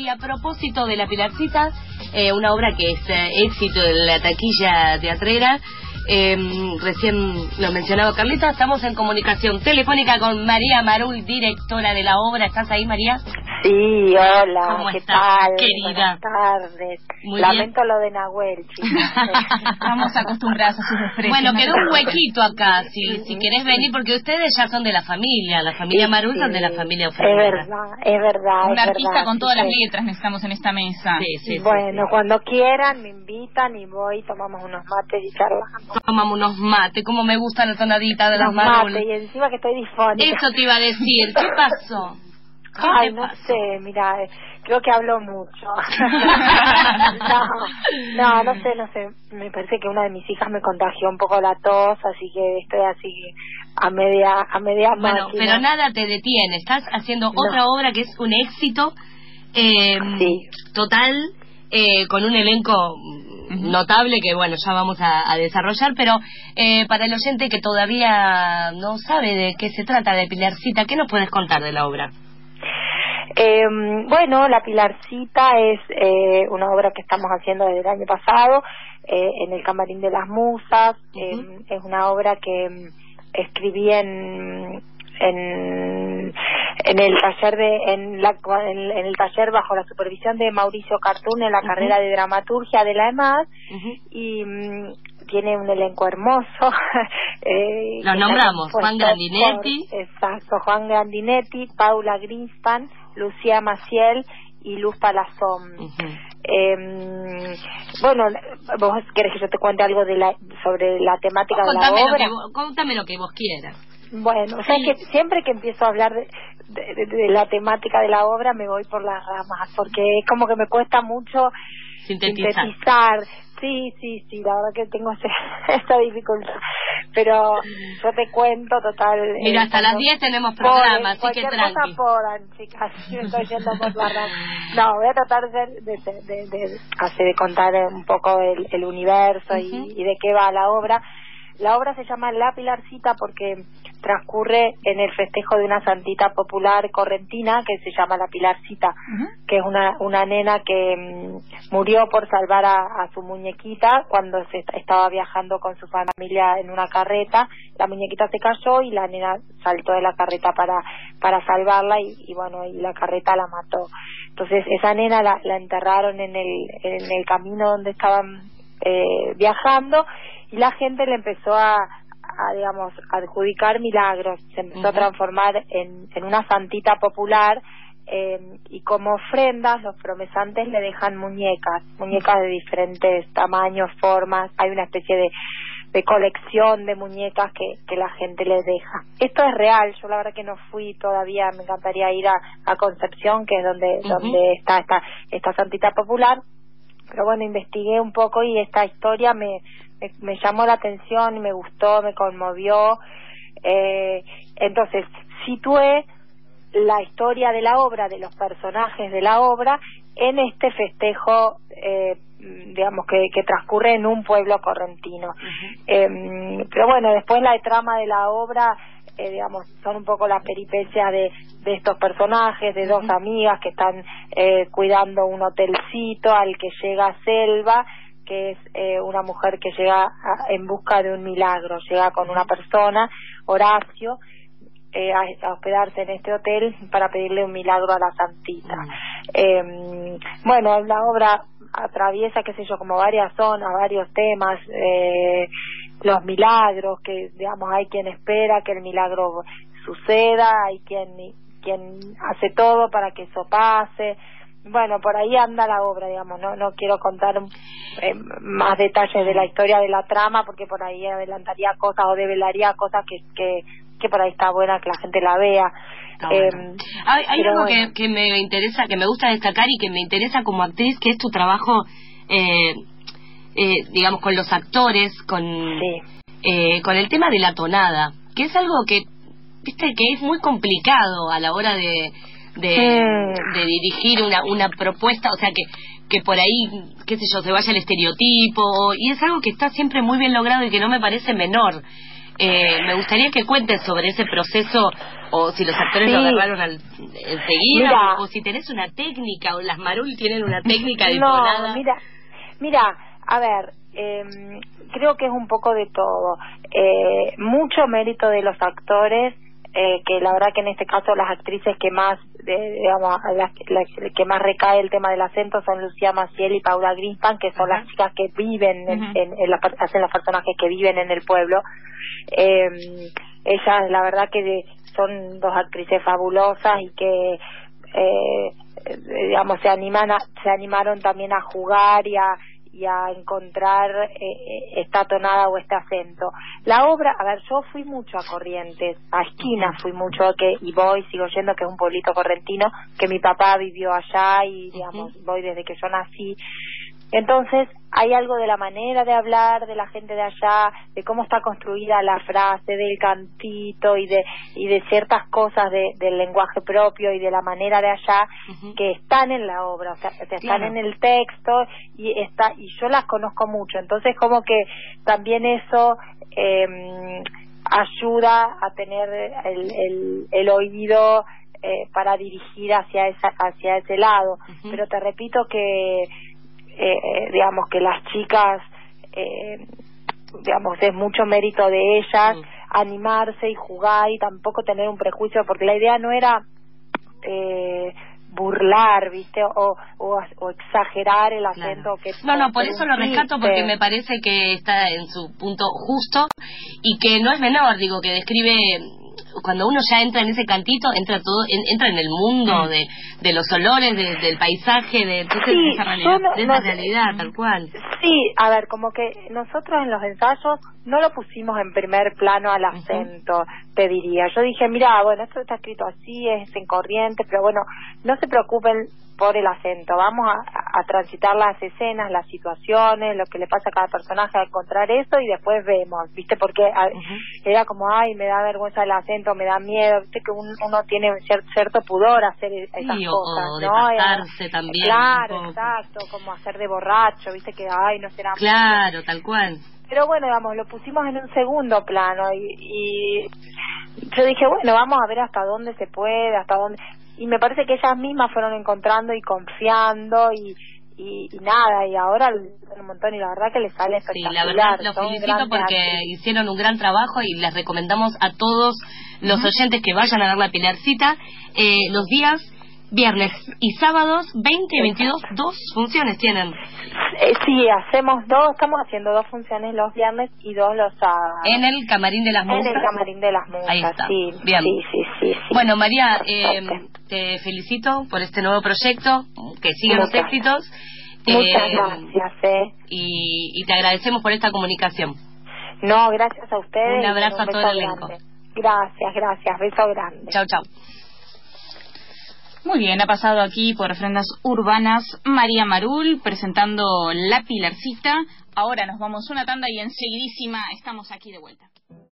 Y a propósito de La Pilarcita, una obra que es éxito en la taquilla teatrera, recién lo mencionaba Carlita, estamos en comunicación telefónica con María Marul, directora de la obra. ¿Estás ahí, María? Sí, hola, ¿cómo ¿qué estás, tal? querida? Buenas tardes. Muy Lamento bien. lo de Nahuel, chicas. Estamos acostumbrados a sus expresiones. Bueno, quedó un huequito acá, si querés venir, porque ustedes ya son de la familia Marul, son de la familia Ofrendera. Es verdad. Un artista con todas las sí. letras necesitamos en esta mesa. Sí, Bueno, sí. cuando quieran me invitan y voy, tomamos unos mates y charlamos. Tomamos unos mates, como me gusta la tonadita de las Unos Marul. mates y encima que estoy difónica. Eso te iba a decir, ¿qué pasó? Ay, no sé, mira, creo que hablo mucho. No sé, me parece que una de mis hijas me contagió un poco la tos, así que estoy así a media Bueno, máquina. pero nada te detiene, estás haciendo otra obra que es un éxito sí. total, con un elenco notable que bueno, ya vamos a desarrollar, pero para el oyente que todavía no sabe de qué se trata de Pilarcita, ¿qué nos puedes contar de la obra? Bueno, La Pilarcita es una obra que estamos haciendo desde el año pasado en el Camarín de las Musas. Es una obra que escribí en el taller en el taller bajo la supervisión de Mauricio Cartún en la carrera de dramaturgia de la EMAD y tiene un elenco hermoso. Los nombramos, Juan Grandinetti. Exacto, Juan Grandinetti, Paula Greenspan, Lucía Maciel y Luz Palazón. Bueno, ¿vos querés que yo te cuente algo sobre la temática de la obra? Contame lo que vos quieras. Bueno, o sea que siempre que empiezo a hablar de la temática de la obra me voy por las ramas, porque es como que me cuesta mucho sintetizar. Sí, la verdad que tengo esa dificultad. Pero yo te cuento, total. Mira, hasta las 10 tenemos programa, así que tranqui. Cualquier cosa podan, chicas, me estoy yendo por la rama. No, voy a tratar de contar un poco el universo y de qué va la obra. La obra se llama La Pilarcita porque transcurre en el festejo de una santita popular correntina que se llama La Pilarcita, que es una nena que murió por salvar a su muñequita cuando se estaba viajando con su familia en una carreta. La muñequita se cayó y la nena saltó de la carreta para salvarla y bueno, y la carreta la mató. Entonces esa nena la enterraron en el camino donde estaban viajando y la gente le empezó a digamos, adjudicar milagros, se empezó a transformar en una santita popular y como ofrendas los promesantes le dejan muñecas de diferentes tamaños, formas, hay una especie de colección de muñecas que la gente les deja. Esto es real, yo la verdad que no fui todavía, me encantaría ir a Concepción, que es donde está esta santita popular, pero bueno, investigué un poco y esta historia me llamó la atención, me gustó, me conmovió. Entonces situé la historia de la obra, de los personajes de la obra, en este festejo, digamos, que transcurre en un pueblo correntino. Pero bueno, después la trama de la obra, digamos, son un poco las peripecias de estos personajes, de dos amigas que están cuidando un hotelcito al que llega Selva, que es una mujer que llega en busca de un milagro, llega con una persona, Horacio, a hospedarse en este hotel para pedirle un milagro a la santita. Bueno, la obra atraviesa, qué sé yo, como varias zonas, varios temas, los milagros, que digamos hay quien espera que el milagro suceda, hay quien hace todo para que eso pase. Bueno, por ahí anda la obra, digamos, no quiero contar más detalles de la historia de la trama, porque por ahí adelantaría cosas o develaría cosas que por ahí está buena que la gente la vea. Bueno. Hay algo bueno, que me interesa, que me gusta destacar y que me interesa como actriz, que es tu trabajo, digamos, con los actores, con el tema de la tonada, que es algo que, viste, que es muy complicado a la hora de dirigir una propuesta, o sea que por ahí, qué sé yo, se vaya el estereotipo, y es algo que está siempre muy bien logrado y que no me parece menor. Me gustaría que cuentes sobre ese proceso, o si los actores lo agarraron enseguida, o si tenés una técnica, o las Marul tienen una técnica de No, mira, a ver, creo que es un poco de todo. Mucho mérito de los actores, que la verdad que en este caso las actrices que más, digamos, las que más recae el tema del acento son Lucía Maciel y Paula Greenspan, que son las chicas que viven, hacen los personajes que viven en el pueblo. Ellas, la verdad que son dos actrices fabulosas y que, digamos, se animaron también a jugar y a encontrar esta tonada o este acento. La obra, a ver, yo fui mucho a Corrientes, a Esquina fui mucho, sigo yendo, que es un pueblito correntino, que mi papá vivió allá y, digamos, voy desde que yo nací. Entonces, hay algo de la manera de hablar de la gente de allá, de cómo está construida la frase, del cantito y de ciertas cosas del lenguaje propio y de la manera de allá que están en la obra, o sea, están en el texto y yo las conozco mucho. Entonces, como que también eso ayuda a tener el oído para dirigir hacia ese lado. Pero te repito que digamos que las chicas, digamos, es mucho mérito de ellas animarse y jugar y tampoco tener un prejuicio, porque la idea no era burlar, ¿viste? O exagerar el acento que no, por eso lo rescato, porque me parece que está en su punto justo y que no es menor, digo, que describe. Cuando uno ya entra en ese cantito, entra en el mundo de los olores, del paisaje, de esa realidad, tal cual. Sí, a ver, como que nosotros en los ensayos no lo pusimos en primer plano al acento, te diría. Yo dije, mira, bueno, esto está escrito así, es en Corrientes, pero bueno, no se preocupen por el acento, vamos a transitar las escenas, las situaciones, lo que le pasa a cada personaje, a encontrar eso y después vemos, ¿viste? Porque era como, ay, me da vergüenza el acento, me da miedo, ¿viste? Que uno tiene cierto pudor a hacer esas cosas, o ¿no? De pasarse también. Claro, exacto, como hacer de borracho, ¿viste? Que, ay, no será claro, mucho. Tal cual. Pero bueno, digamos, lo pusimos en un segundo plano y yo dije, bueno, vamos a ver hasta dónde se puede, y me parece que ellas mismas fueron encontrando y confiando y nada, y ahora un montón y la verdad que les sale espectacular. Sí, la verdad los felicito porque hicieron un gran trabajo y les recomendamos a todos los oyentes que vayan a ver La Pilarcita los días viernes y sábados 20 y 22, 2 funciones tienen. Sí, estamos haciendo 2 funciones los viernes y 2 los sábados. En el Camarín de las Musas. En el Camarín de las Musas, ahí está. Sí, bien. Sí. Bueno, María, te felicito por este nuevo proyecto, que sigan los éxitos. Muchas gracias. Y te agradecemos por esta comunicación. No, gracias a ustedes. Un abrazo a todo el elenco. Gracias, beso grande. Chau. Muy bien, ha pasado aquí por Ofrendas Urbanas María Marul presentando La Pilarcita. Ahora nos vamos una tanda y enseguidísima estamos aquí de vuelta.